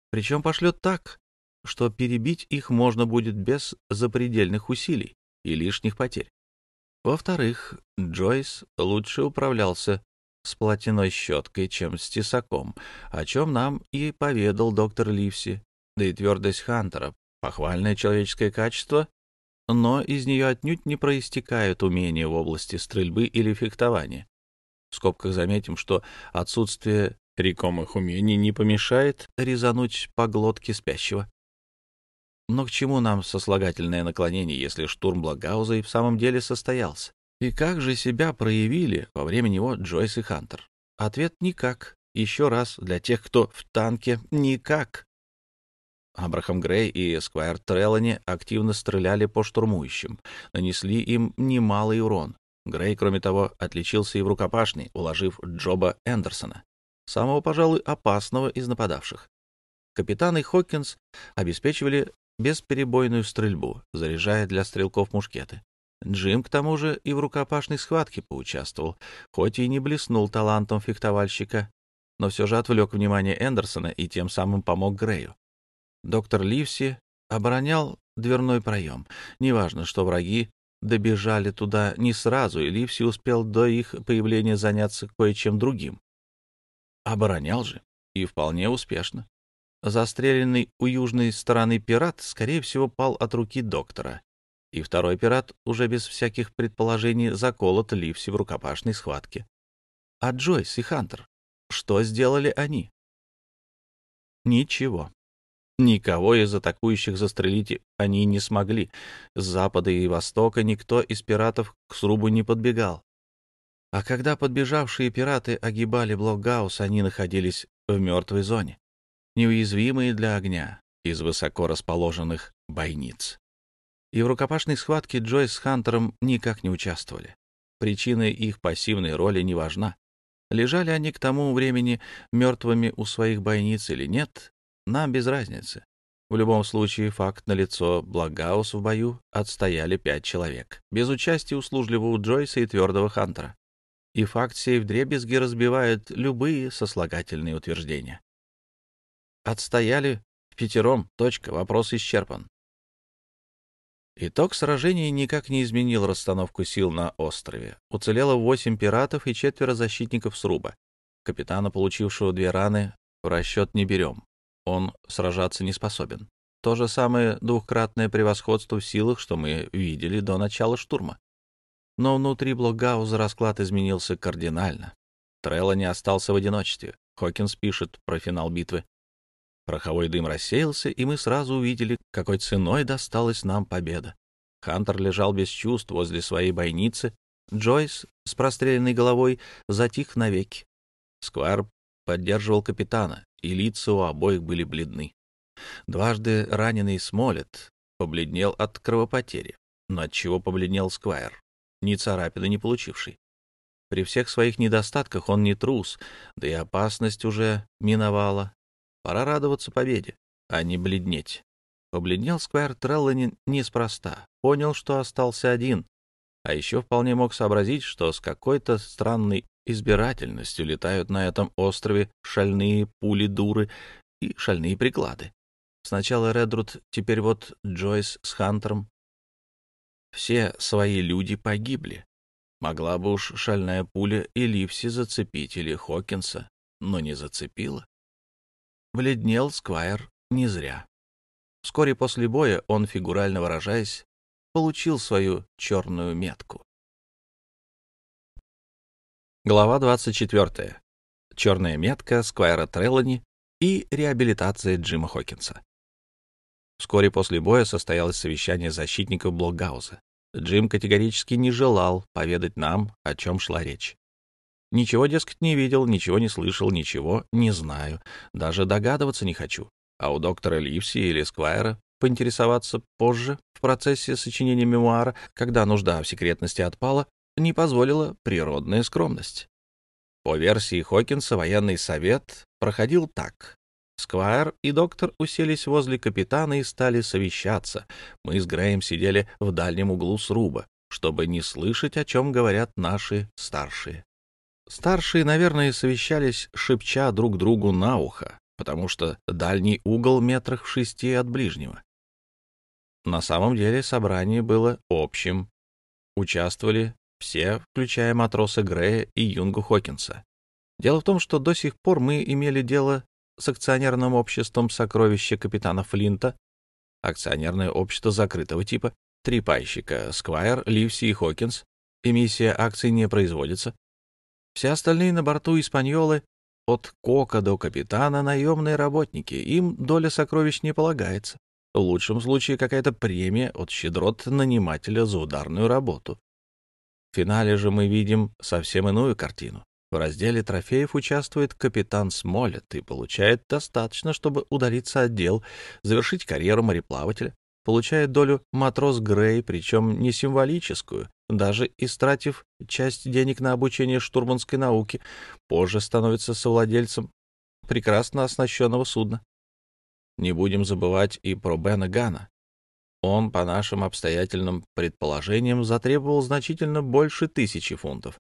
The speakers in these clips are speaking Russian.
Причем пошлет так, что перебить их можно будет без запредельных усилий и лишних потерь. Во-вторых, Джойс лучше управлялся с платяной щеткой, чем с тесаком, о чем нам и поведал доктор Ливси, да и твердость Хантера — похвальное человеческое качество, но из нее отнюдь не проистекают умения в области стрельбы или фехтования. В скобках заметим, что отсутствие рекомых умений не помешает резануть по глотке спящего. Но к чему нам сослагательное наклонение, если штурм Блокгауза и в самом деле состоялся? И как же себя проявили во время него Джойс и Хантер? Ответ — никак. Еще раз, для тех, кто в танке, никак. Абрахам Грей и Сквайр Трелани активно стреляли по штурмующим, нанесли им немалый урон. Грей, кроме того, отличился и в рукопашной, уложив Джоба Эндерсона, самого, пожалуй, опасного из нападавших. Капитан и Хокинс обеспечивали бесперебойную стрельбу, заряжая для стрелков мушкеты. Джим, к тому же, и в рукопашной схватке поучаствовал, хоть и не блеснул талантом фехтовальщика, но все же отвлек внимание Эндерсона и тем самым помог Грею. Доктор Ливси оборонял дверной проем. Неважно, что враги добежали туда не сразу, и Ливси успел до их появления заняться кое-чем другим. Оборонял же, и вполне успешно. Застреленный у южной стороны пират, скорее всего, пал от руки доктора, и второй пират, уже без всяких предположений, заколот Ливси в рукопашной схватке. А Джойс и Хантер, что сделали они? Ничего. Никого из атакующих застрелить они не смогли. С запада и востока никто из пиратов к срубу не подбегал. А когда подбежавшие пираты огибали Блокгаус, они находились в мертвой зоне, неуязвимые для огня из высоко расположенных бойниц. И в рукопашной схватке Джойс с Хантером никак не участвовали. Причина их пассивной роли не важна. Лежали они к тому времени мертвыми у своих бойниц или нет, нам без разницы. В любом случае, факт налицо: Блокгаус в бою отстояли 5 человек, без участия услужливого Джойса и твердого Хантера. И факт сей вдребезги разбивает любые сослагательные утверждения. Отстояли впятером. Точка. Вопрос исчерпан. Итог сражения никак не изменил расстановку сил на острове. Уцелело 8 пиратов и 4 защитников сруба. Капитана, получившего 2 раны, в расчет не берем. Он сражаться не способен. То же самое двукратное превосходство в силах, что мы видели до начала штурма. Но внутри Блокгауза расклад изменился кардинально. Трелани остался в одиночестве. Хокинс пишет про финал битвы. Пороховой дым рассеялся, и мы сразу увидели, какой ценой досталась нам победа. Хантер лежал без чувств возле своей бойницы. Джойс с простреленной головой затих навеки. Сквайр поддерживал капитана, и лица у обоих были бледны. Дважды раненый Смолетт побледнел от кровопотери. Но от чего побледнел Сквайр? Ни царапины не получивший. При всех своих недостатках он не трус, да и опасность уже миновала. Пора радоваться победе, а не бледнеть. Побледнел Сквайр Трелани неспроста. Понял, что остался один. А еще вполне мог сообразить, что с какой-то странной избирательностью летают на этом острове шальные пули-дуры и шальные приклады. Сначала Редруд, теперь вот Джойс с Хантером. Все свои люди погибли. Могла бы уж шальная пуля и Ливси зацепить, или Хокинса, но не зацепила. Бледнел Сквайр не зря. Вскоре после боя он, фигурально выражаясь, получил свою черную метку. Глава 24. Черная метка Сквайра Трелани и реабилитация Джима Хокинса. Вскоре после боя состоялось совещание защитников Блокгауза. Джим категорически не желал поведать нам, о чем шла речь. Ничего, дескать, не видел, ничего не слышал, ничего не знаю, даже догадываться не хочу. А у доктора Ливси или Сквайра поинтересоваться позже, в процессе сочинения мемуара, когда нужда в секретности отпала, не позволила природная скромность. По версии Хокинса, военный совет проходил так. Сквайр и доктор уселись возле капитана и стали совещаться. Мы с Греем сидели в дальнем углу сруба, чтобы не слышать, о чем говорят наши старшие. Старшие, наверное, совещались, шепча друг другу на ухо. потому что дальний угол метрах в 6 от ближнего. На самом деле собрание было общим. Участвовали все, включая матроса Грея и Юнгу Хокинса. Дело в том, что до сих пор мы имели дело с акционерным обществом «Сокровища капитана Флинта», акционерное общество закрытого типа, три пайщика — Сквайр, Ливси и Хокинс. Эмиссия акций не производится. Все остальные на борту «Испаньолы» от кока до капитана — наемные работники. Им доля сокровищ не полагается. В лучшем случае какая-то премия от щедрот нанимателя за ударную работу. В финале же мы видим совсем иную картину. В разделе трофеев участвует капитан Смоллет и получает достаточно, чтобы удалиться от дел, завершить карьеру мореплавателя. Получает долю матрос Грей, причем не символическую, даже истратив часть денег на обучение штурманской науке, позже становится совладельцем прекрасно оснащенного судна. Не будем забывать и про Бена Ганна. Он, по нашим обстоятельным предположениям, затребовал значительно больше 1000 фунтов.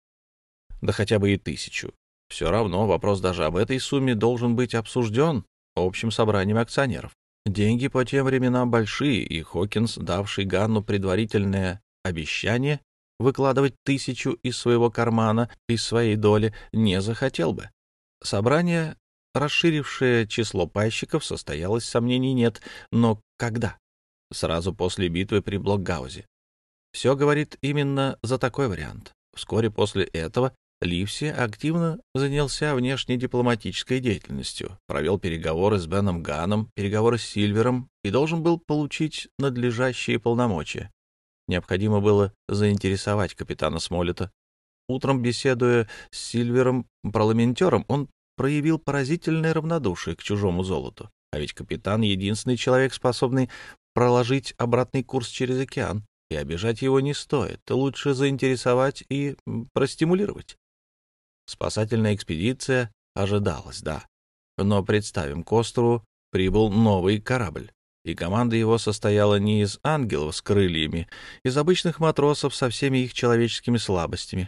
Да хотя бы и 1000. Все равно вопрос даже об этой сумме должен быть обсужден общим собранием акционеров. Деньги по тем временам большие, и Хокинс, давший Ганну предварительное обещание выкладывать 1000 из своего кармана, из своей доли, не захотел бы. Собрание, расширившее число пайщиков, состоялось, сомнений нет, но когда? Сразу после битвы при Блокгаузе. Все говорит именно за такой вариант. Вскоре после этого Ливси активно занялся внешнедипломатической деятельностью, провел переговоры с Беном Ганном, переговоры с Сильвером и должен был получить надлежащие полномочия. Необходимо было заинтересовать капитана Смоллета. Утром, беседуя с Сильвером-парламентером, он проявил поразительное равнодушие к чужому золоту. А ведь капитан — единственный человек, способный проложить обратный курс через океан, и обижать его не стоит. Лучше заинтересовать и простимулировать. Спасательная экспедиция ожидалась, да. Но представим, к острову прибыл новый корабль, и команда его состояла не из ангелов с крыльями, из обычных матросов со всеми их человеческими слабостями.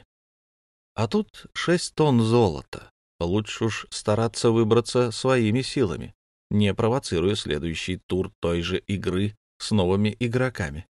А тут 6 тонн золота. Лучше уж стараться выбраться своими силами, не провоцируя следующий тур той же игры с новыми игроками.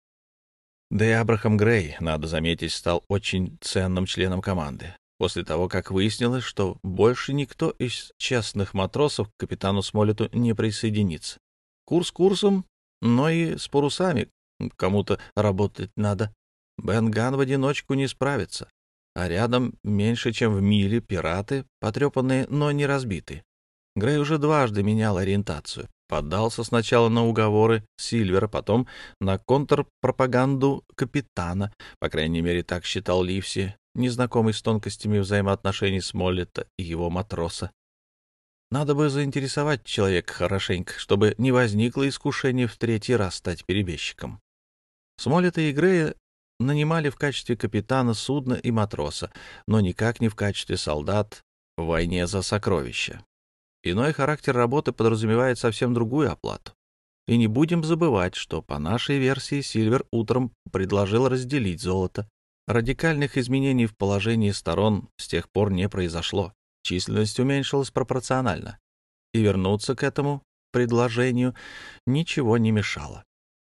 Да и Абрахам Грей, надо заметить, стал очень ценным членом команды. После того, как выяснилось, что больше никто из честных матросов к капитану Смоллету не присоединится. Курс курсом, но и с парусами кому-то работать надо. Бен Ганн в одиночку не справится, а рядом меньше чем в миле пираты, потрепанные, но не разбитые. Грей уже дважды менял ориентацию. Поддался сначала на уговоры Сильвера, потом на контрпропаганду капитана, по крайней мере, так считал Ливси, незнакомый с тонкостями взаимоотношений Смоллета и его матроса. Надо бы заинтересовать человека хорошенько, чтобы не возникло искушение в 3-й раз стать перебежчиком. Смоллета и Грея нанимали в качестве капитана судна и матроса, но никак не в качестве солдат в войне за сокровища. Иной характер работы подразумевает совсем другую оплату. И не будем забывать, что по нашей версии Сильвер утром предложил разделить золото. Радикальных изменений в положении сторон с тех пор не произошло. Численность уменьшилась пропорционально. И вернуться к этому предложению ничего не мешало.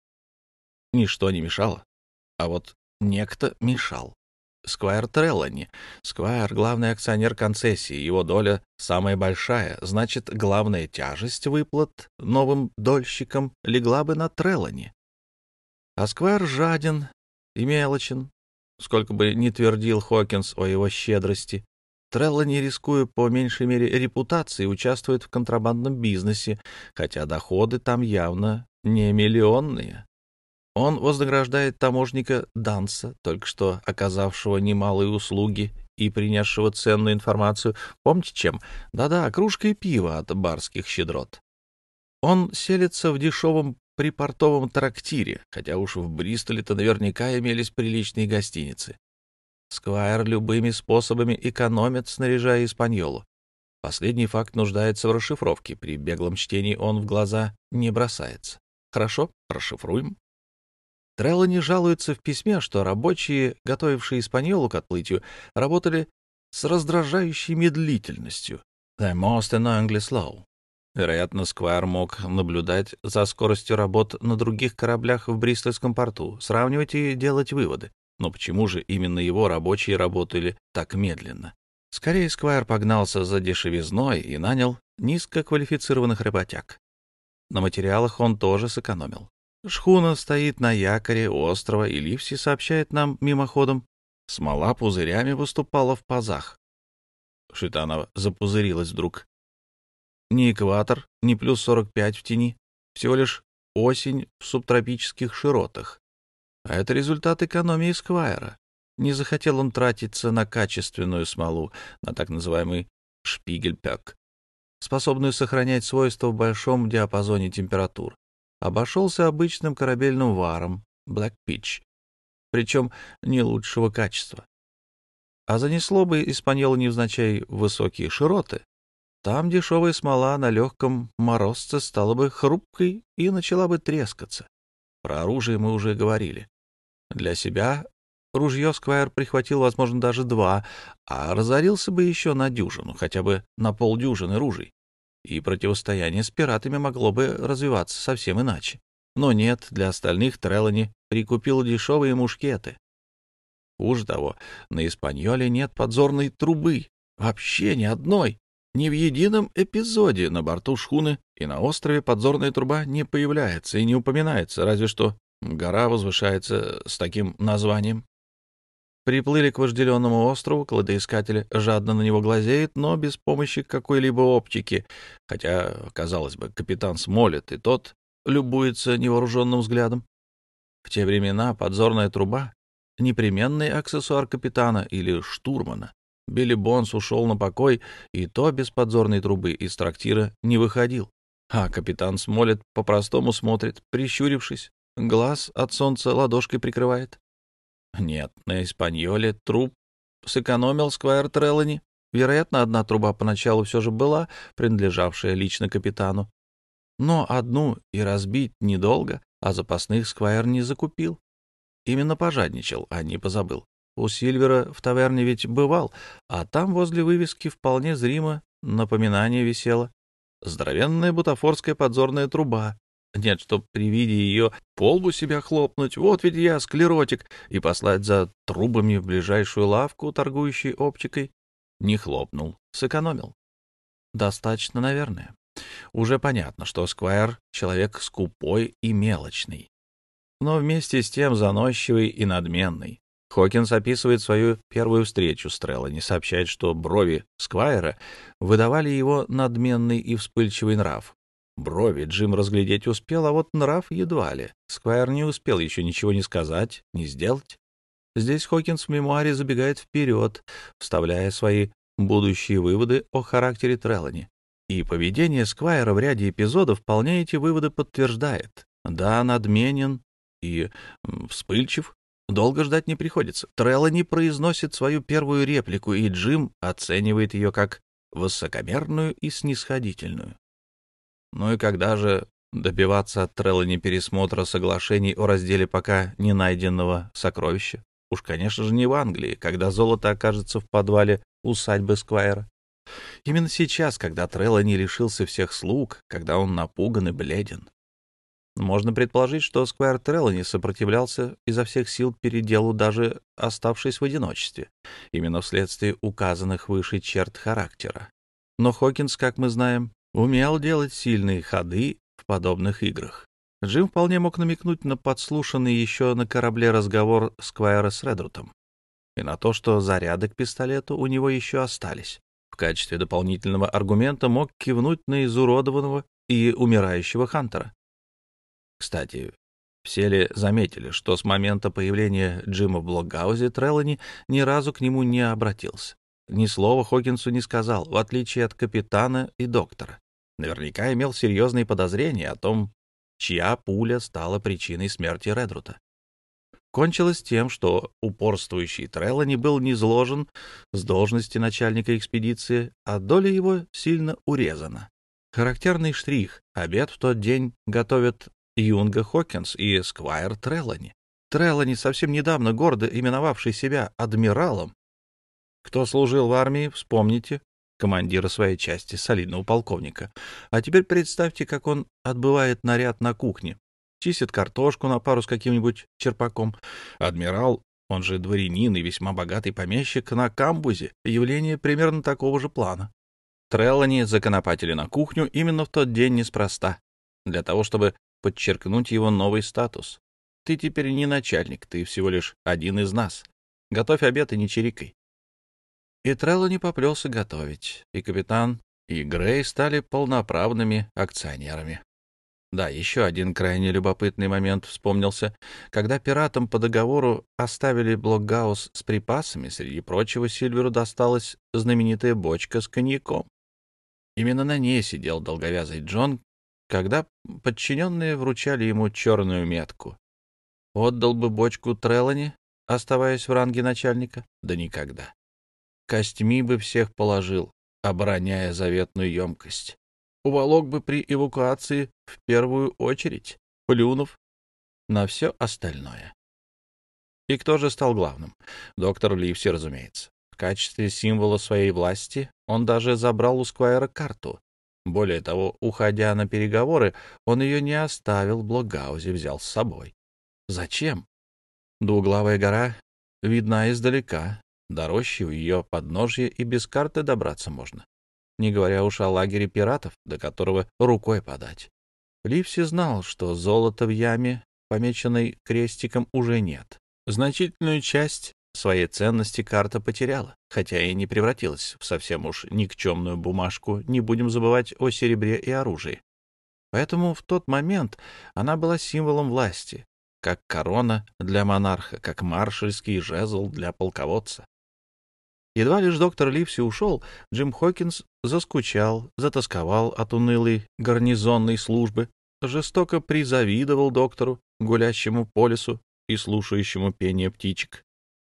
Ничто не мешало, а вот некто мешал. Сквайр Треллани. Сквайр — главный акционер концессии, его доля самая большая, значит, главная тяжесть выплат новым дольщикам легла бы на Треллани. А Сквайр жаден и мелочен, сколько бы ни твердил Хокинс о его щедрости. Треллани, рискуя по меньшей мере репутацией, участвует в контрабандном бизнесе, хотя доходы там явно не миллионные. Он вознаграждает таможника Данса, только что оказавшего немалые услуги и принесшего ценную информацию. Помните чем? Да-да, кружкой пива от барских щедрот. Он селится в дешевом припортовом трактире, хотя уж в Бристоле-то наверняка имелись приличные гостиницы. Сквайр любыми способами экономит, снаряжая Испаньолу. Последний факт нуждается в расшифровке. При беглом чтении он в глаза не бросается. Хорошо, расшифруем. Треллани жалуется в письме, что рабочие, готовившие Испаньолу к отплытию, работали с раздражающей медлительностью. The most annoyingly slow. Вероятно, Сквайр мог наблюдать за скоростью работ на других кораблях в Бристольском порту, сравнивать и делать выводы. Но почему же именно его рабочие работали так медленно? Скорее, Сквайр погнался за дешевизной и нанял низкоквалифицированных работяг. На материалах он тоже сэкономил. Шхуна стоит на якоре у острова, и Ливси сообщает нам мимоходом. Смола пузырями выступала в пазах. Что-то она запузырилась вдруг. Ни экватор, ни плюс 45 в тени, всего лишь осень в субтропических широтах. А это результат экономии Сквайра. Не захотел он тратиться на качественную смолу, на так называемый шпигельпек, способную сохранять свойства в большом диапазоне температур. Обошелся обычным корабельным варом, Black Pitch, причем не лучшего качества. А занесло бы Испаньола невзначай высокие широты, там дешевая смола на легком морозце стала бы хрупкой и начала бы трескаться. Про оружие мы уже говорили. Для себя ружье Сквайр прихватил, возможно, даже 2, а разорился бы еще на дюжину, хотя бы на полдюжины ружей. И противостояние с пиратами могло бы развиваться совсем иначе. Но нет, для остальных Трелани прикупил дешевые мушкеты. Хуже того, на Испаньоле нет подзорной трубы, вообще ни одной. Ни в едином эпизоде на борту шхуны и на острове подзорная труба не появляется и не упоминается, разве что гора возвышается с таким названием. Приплыли к вожделенному острову, кладоискатель жадно на него глазеет, но без помощи какой-либо оптики, хотя, казалось бы, капитан Смолет и тот любуется невооруженным взглядом. В те времена подзорная труба — непременный аксессуар капитана или штурмана. Билли Бонс ушел на покой, и то без подзорной трубы из трактира не выходил. А капитан Смолет по-простому смотрит, прищурившись, глаз от солнца ладошкой прикрывает. Нет, на Испаньоле труб сэкономил Сквайр Трелани. Вероятно, одна труба поначалу все же была, принадлежавшая лично капитану. Но одну и разбить недолго, а запасных Сквайр не закупил. Именно пожадничал, а не позабыл. У Сильвера в таверне ведь бывал, а там возле вывески вполне зримо напоминание висело. Здоровенная бутафорская подзорная труба. Нет, чтоб при виде ее по лбу себя хлопнуть, вот ведь я склеротик, и послать за трубами в ближайшую лавку, торгующей оптикой. Не хлопнул, сэкономил. Достаточно, наверное. Уже понятно, что Сквайр — человек скупой и мелочный, но вместе с тем заносчивый и надменный. Хокинс описывает свою первую встречу с Трелани, сообщает, что брови Сквайра выдавали его надменный и вспыльчивый нрав. Брови Джим разглядеть успел, а вот нрав едва ли. Сквайр не успел еще ничего не сказать, не сделать. Здесь Хокинс в мемуаре забегает вперед, вставляя свои будущие выводы о характере Трелани. И поведение Сквайра в ряде эпизодов вполне эти выводы подтверждает. Да, надменен и вспыльчив. Долго ждать не приходится. Трелани произносит свою первую реплику, и Джим оценивает ее как высокомерную и снисходительную. Ну и когда же добиваться от Трелани пересмотра соглашений о разделе пока не найденного сокровища? Уж, конечно же, не в Англии, когда золото окажется в подвале усадьбы Сквайра. Именно сейчас, когда Трелани лишился всех слуг, когда он напуган и бледен. Можно предположить, что Сквайр Трелани сопротивлялся изо всех сил переделу, даже оставшись в одиночестве, именно вследствие указанных выше черт характера. Но Хокинс, как мы знаем, умел делать сильные ходы в подобных играх. Джим вполне мог намекнуть на подслушанный еще на корабле разговор Сквайра с Редрутом и на то, что заряды к пистолету у него еще остались. В качестве дополнительного аргумента мог кивнуть на изуродованного и умирающего Хантера. Кстати, все ли заметили, что с момента появления Джима в Блокгаузе Трелани ни разу к нему не обратился? Ни слова Хокинсу не сказал, в отличие от капитана и доктора. Наверняка имел серьезные подозрения о том, чья пуля стала причиной смерти Редрута. Кончилось тем, что упорствующий Трелани был низложен с должности начальника экспедиции, а доля его сильно урезана. Характерный штрих — обед в тот день готовят Юнга Хокинс и Сквайр Трелани. Трелани, совсем недавно гордо именовавший себя адмиралом. Кто служил в армии, вспомните, командира своей части, солидного полковника. А теперь представьте, как он отбывает наряд на кухне, чистит картошку на пару с каким-нибудь черпаком. Адмирал, он же дворянин и весьма богатый помещик, на камбузе — явление примерно такого же плана. Треллани законопатили на кухню именно в тот день неспроста, для того, чтобы подчеркнуть его новый статус. Ты теперь не начальник, ты всего лишь один из нас. Готовь обед и не чирикай. И Треллани поплелся готовить, и капитан, и Грей стали полноправными акционерами. Да, еще один крайне любопытный момент вспомнился. Когда пиратам по договору оставили блокгаус с припасами, среди прочего Сильверу досталась знаменитая бочка с коньяком. Именно на ней сидел долговязый Джон, когда подчиненные вручали ему черную метку. Отдал бы бочку Треллани, оставаясь в ранге начальника? Да никогда. Костьми бы всех положил, обороняя заветную емкость. Уволок бы при эвакуации в первую очередь, плюнув на все остальное. И кто же стал главным? Доктор Ливси, разумеется. В качестве символа своей власти он даже забрал у Сквайра карту. Более того, уходя на переговоры, он ее не оставил в блокгаузе, взял с собой. Зачем? Двуглавая гора видна издалека. До рощи у ее подножья и без карты добраться можно. Не говоря уж о лагере пиратов, до которого рукой подать. Ливси знал, что золота в яме, помеченной крестиком, уже нет. Значительную часть своей ценности карта потеряла, хотя и не превратилась в совсем уж никчемную бумажку, не будем забывать о серебре и оружии. Поэтому в тот момент она была символом власти, как корона для монарха, как маршальский жезл для полководца. Едва лишь доктор Ливси ушел, Джим Хокинс заскучал, затосковал от унылой гарнизонной службы, жестоко призавидовал доктору, гулящему по лесу и слушающему пение птичек.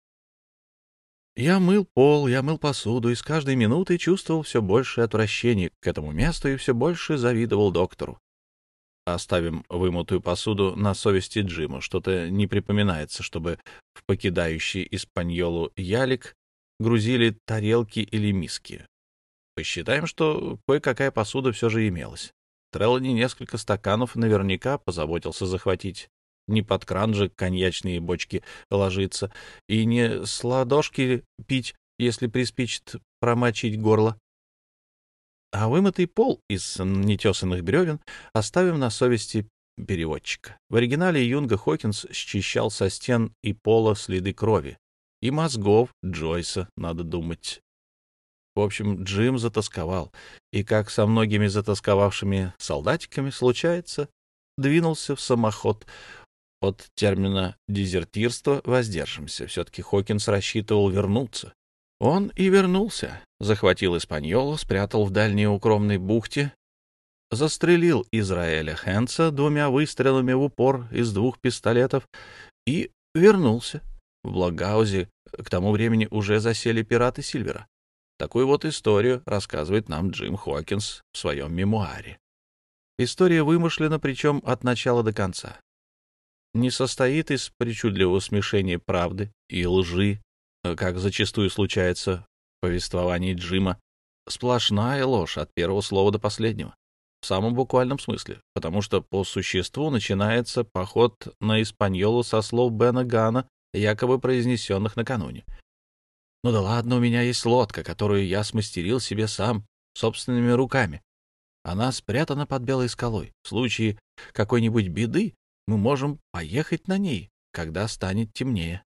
Я мыл пол, я мыл посуду, и с каждой минутой чувствовал все большее отвращение к этому месту и все больше завидовал доктору. Оставим вымытую посуду на совести Джима. Что-то не припоминается, чтобы в покидающий Испаньолу ялик грузили тарелки или миски. Посчитаем, что кое-какая посуда все же имелась. Треллани несколько стаканов наверняка позаботился захватить. Не под кран же коньячные бочки ложиться, и не с ладошки пить, если приспичит промочить горло. А вымытый пол из нетесанных бревен оставим на совести переводчика. В оригинале Юнга Хокинс счищал со стен и пола следы крови. И мозгов Джойса, надо думать. В общем, Джим затосковал, и, как со многими затосковавшими солдатиками случается, двинулся в самоход. От термина «дезертирство» воздержимся. Все-таки Хокинс рассчитывал вернуться. Он и вернулся. Захватил Испаньолу, спрятал в дальней укромной бухте, застрелил Израэля Хэнса 2 выстрелами в упор из 2 пистолетов и вернулся. В Блокгаузе к тому времени уже засели пираты Сильвера. Такую вот историю рассказывает нам Джим Хокинс в своем мемуаре. История вымышлена, причем от начала до конца. Не состоит из причудливого смешения правды и лжи, как зачастую случается в повествовании Джима. Сплошная ложь от первого слова до последнего. В самом буквальном смысле, потому что по существу начинается поход на Испаньолу со слов Бена Ганна, якобы произнесенных накануне. Ну да ладно, у меня есть лодка, которую я смастерил себе сам, собственными руками. Она спрятана под белой скалой. В случае какой-нибудь беды мы можем поехать на ней, когда станет темнее.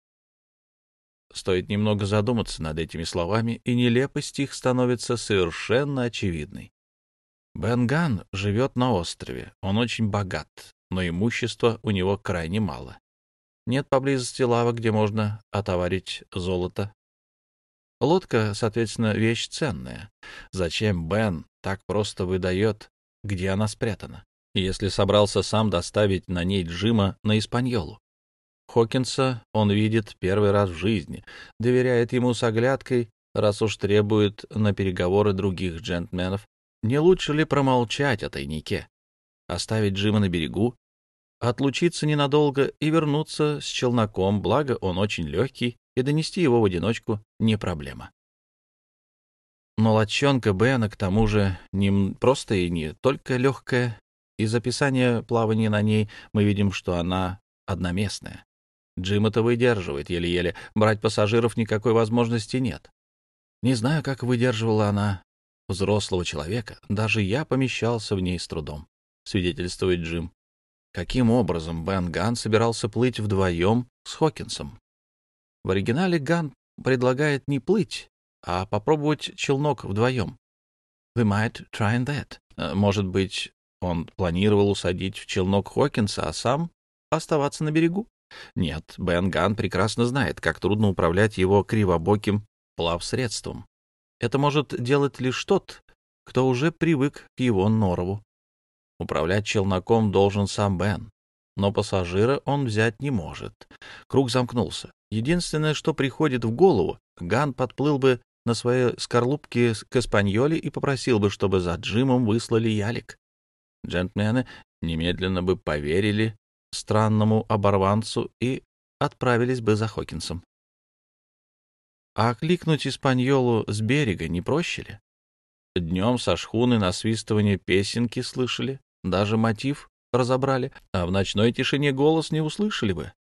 Стоит немного задуматься над этими словами, и нелепость их становится совершенно очевидной. Бен Ганн живет на острове, он очень богат, но имущества у него крайне мало. Нет поблизости лавок, где можно отоварить золото. Лодка, соответственно, вещь ценная. Зачем Бен так просто выдает, где она спрятана, если собрался сам доставить на ней Джима на Испаньолу? Хокинса он видит первый раз в жизни, доверяет ему с оглядкой, раз уж требует на переговоры других джентльменов. Не лучше ли промолчать о тайнике, оставить Джима на берегу, отлучиться ненадолго и вернуться с челноком, благо он очень легкий, и донести его в одиночку не проблема. Но лодчонка Бена, к тому же, просто и не только легкая. Из описания плавания на ней мы видим, что она одноместная. Джим это выдерживает еле-еле. Брать пассажиров никакой возможности нет. Не знаю, как выдерживала она взрослого человека. Даже я помещался в ней с трудом, свидетельствует Джим. Каким образом Бен Ганн собирался плыть вдвоем с Хокинсом? В оригинале Ганн предлагает не плыть, а попробовать челнок вдвоем. We might try that. Может быть, он планировал усадить в челнок Хокинса, а сам оставаться на берегу? Нет, Бен Ганн прекрасно знает, как трудно управлять его кривобоким плавсредством. Это может делать лишь тот, кто уже привык к его норову. Управлять челноком должен сам Бен, но пассажира он взять не может. Круг замкнулся. Единственное, что приходит в голову, Ганн подплыл бы на своей скорлупке к Эспаньоле и попросил бы, чтобы за Джимом выслали ялик. Джентльмены немедленно бы поверили странному оборванцу и отправились бы за Хокинсом. А окликнуть Испаньолу с берега не проще ли? Днем со шхуны насвистывание песенки слышали, даже мотив разобрали, а в ночной тишине голос не услышали бы.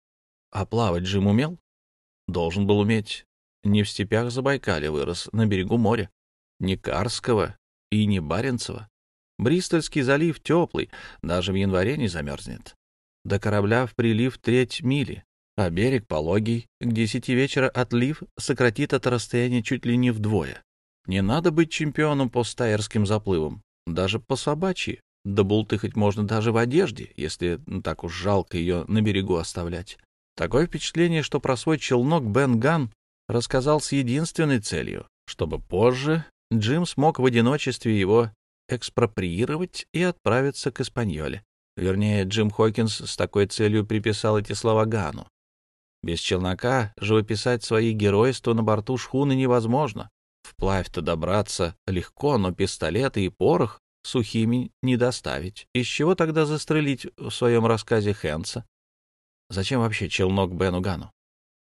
А плавать Джим умел? Должен был уметь. Не в степях Забайкалья вырос, на берегу моря. Не Карского и не Баренцева. Бристольский залив теплый, даже в январе не замерзнет. До корабля в прилив 1/3 мили, а берег пологий, к 10 вечера отлив сократит это расстояние чуть ли не вдвое. Не надо быть чемпионом по стайерским заплывам, даже по собачьи. Да бултыхать можно даже в одежде, если так уж жалко ее на берегу оставлять. Такое впечатление, что про свой челнок Бен Ганн рассказал с единственной целью, чтобы позже Джим смог в одиночестве его экспроприировать и отправиться к Эспаньоле. Вернее, Джим Хокинс с такой целью приписал эти слова Ганну. Без челнока живописать свои геройства на борту шхуны невозможно. Вплавь-то добраться легко, но пистолеты и порох сухими не доставить. Из чего тогда застрелить в своем рассказе Хэнса? Зачем вообще челнок Бену Ганну?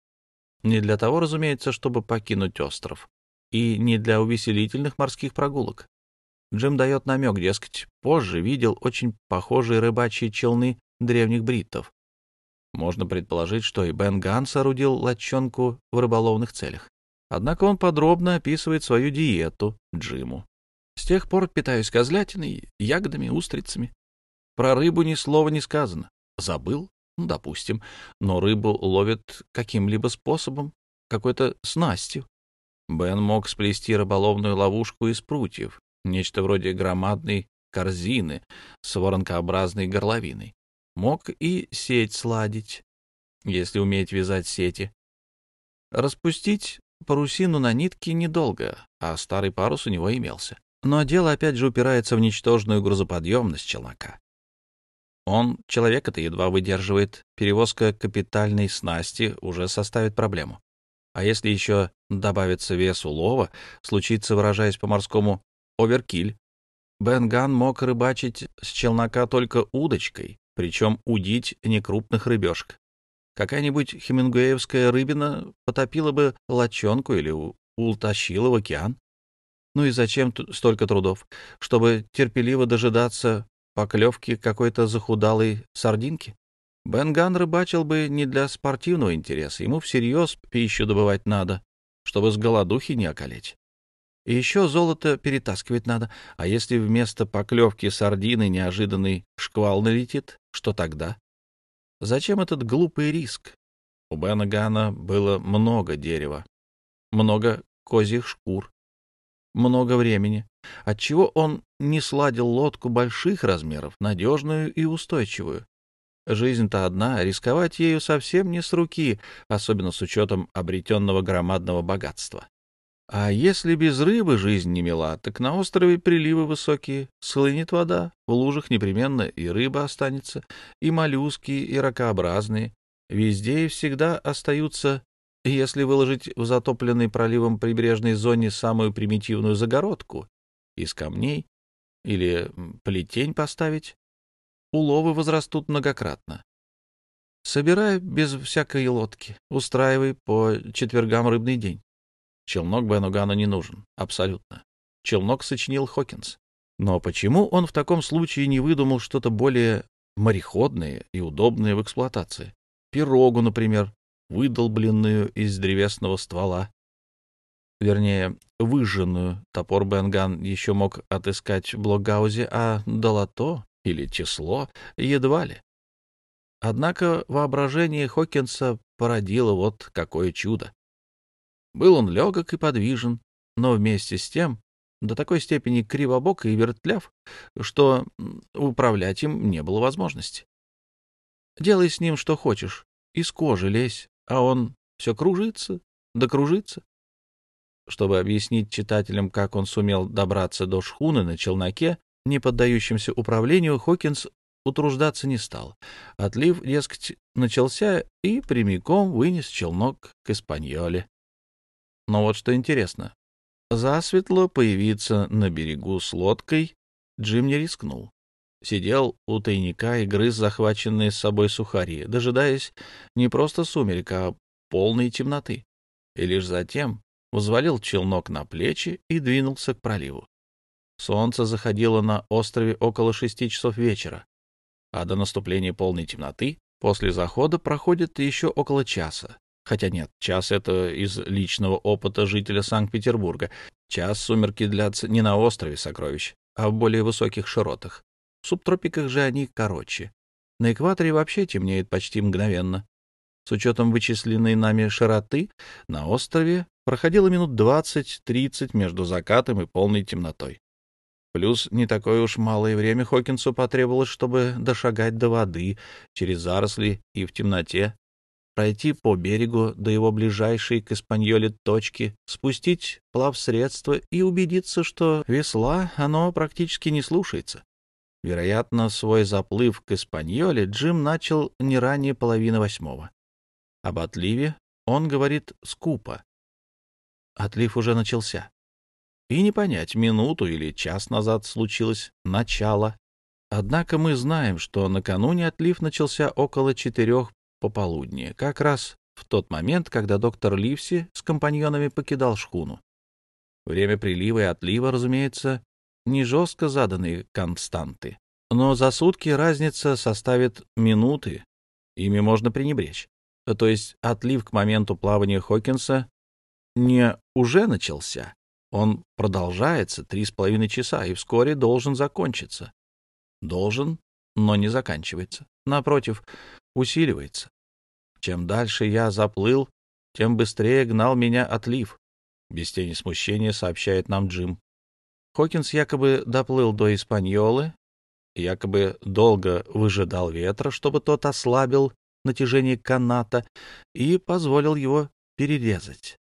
Не для того, разумеется, чтобы покинуть остров. И не для увеселительных морских прогулок. Джим дает намек, дескать, позже видел очень похожие рыбачьи челны древних бриттов. Можно предположить, что и Бен Ганн соорудил лодчонку в рыболовных целях. Однако он подробно описывает свою диету Джиму. С тех пор питаюсь козлятиной, ягодами, устрицами. Про рыбу ни слова не сказано. Забыл? Ну, допустим. Но рыбу ловят каким-либо способом, какой-то снастью. Бен мог сплести рыболовную ловушку из прутьев, нечто вроде громадной корзины с воронкообразной горловиной. Мог и сеть сладить, если уметь вязать сети. Распустить парусину на нитке недолго, а старый парус у него имелся. Но дело опять же упирается в ничтожную грузоподъемность челнока. Он человека-то едва выдерживает, перевозка капитальной снасти уже составит проблему. А если еще добавится вес улова, случится, выражаясь по-морскому, оверкиль. Бен Ганн мог рыбачить с челнока только удочкой, причем удить некрупных рыбешек. Какая-нибудь хемингуэевская рыбина потопила бы лодчонку или утащила в океан. Ну и зачем столько трудов? Чтобы терпеливо дожидаться поклевки какой-то захудалой сардинки? Бен Ганн рыбачил бы не для спортивного интереса, ему всерьез пищу добывать надо, чтобы с голодухи не околеть. И еще золото перетаскивать надо, а если вместо поклевки сардины неожиданный шквал налетит, что тогда? Зачем этот глупый риск? У Бена Ганна было много дерева, много козьих шкур, много времени, отчего он не сладил лодку больших размеров, надежную и устойчивую. Жизнь-то одна, рисковать ею совсем не с руки, особенно с учетом обретенного громадного богатства. А если без рыбы жизнь не мила, так на острове приливы высокие, схлынет вода, в лужах непременно и рыба останется, и моллюски, и ракообразные. Везде и всегда остаются, если выложить в затопленной проливом прибрежной зоне самую примитивную загородку из камней или плетень поставить, уловы возрастут многократно. Собирай без всякой лодки, устраивай по четвергам рыбный день. Челнок Бену не нужен. Абсолютно. Челнок сочинил Хокинс. Но почему он в таком случае не выдумал что-то более мореходное и удобное в эксплуатации? Пирогу, например, выдолбленную из древесного ствола. Вернее, выжженную. Топор Бенган еще мог отыскать в Блокгаузе, а долото или число едва ли. Однако воображение Хокинса породило вот какое чудо. Был он легок и подвижен, но вместе с тем до такой степени кривобок и вертляв, что управлять им не было возможности. Делай с ним что хочешь, из кожи лезь, а он все кружится да кружится. Чтобы объяснить читателям, как он сумел добраться до шхуны на челноке, не поддающемся управлению, Хокинс утруждаться не стал. Отлив, дескать, начался и прямиком вынес челнок к Испаньоле. Но вот что интересно. Засветло появиться на берегу с лодкой Джим не рискнул. Сидел у тайника и грыз захваченные с собой сухари, дожидаясь не просто сумерек, а полной темноты. И лишь затем взвалил челнок на плечи и двинулся к проливу. Солнце заходило на острове около 6 часов вечера, а до наступления полной темноты после захода проходит еще около часа. Хотя нет, час — это из личного опыта жителя Санкт-Петербурга. Час сумерки длятся не на острове Сокровищ, а в более высоких широтах. В субтропиках же они короче. На экваторе вообще темнеет почти мгновенно. С учетом вычисленной нами широты, на острове проходило минут 20-30 между закатом и полной темнотой. Плюс не такое уж малое время Хокинсу потребовалось, чтобы дошагать до воды через заросли и в темноте, пройти по берегу до его ближайшей к Испаньоле точки, спустить плавсредство и убедиться, что весла оно практически не слушается. Вероятно, свой заплыв к Испаньоле Джим начал не ранее 7:30. Об отливе он говорит скупо. Отлив уже начался. И не понять, минуту или час назад случилось начало. Однако мы знаем, что накануне отлив начался около 4 пополудни, как раз в тот момент, когда доктор Ливси с компаньонами покидал шхуну. Время прилива и отлива, разумеется, не жестко заданные константы, но за сутки разница составит минуты, ими можно пренебречь. То есть отлив к моменту плавания Хокинса не уже начался, он продолжается 3,5 часа и вскоре должен закончиться. Должен, но не заканчивается. Напротив, усиливается. Чем дальше я заплыл, тем быстрее гнал меня отлив. Без тени смущения сообщает нам Джим. Хокинс якобы доплыл до Испаньолы, якобы долго выжидал ветра, чтобы тот ослабил натяжение каната и позволил его перерезать.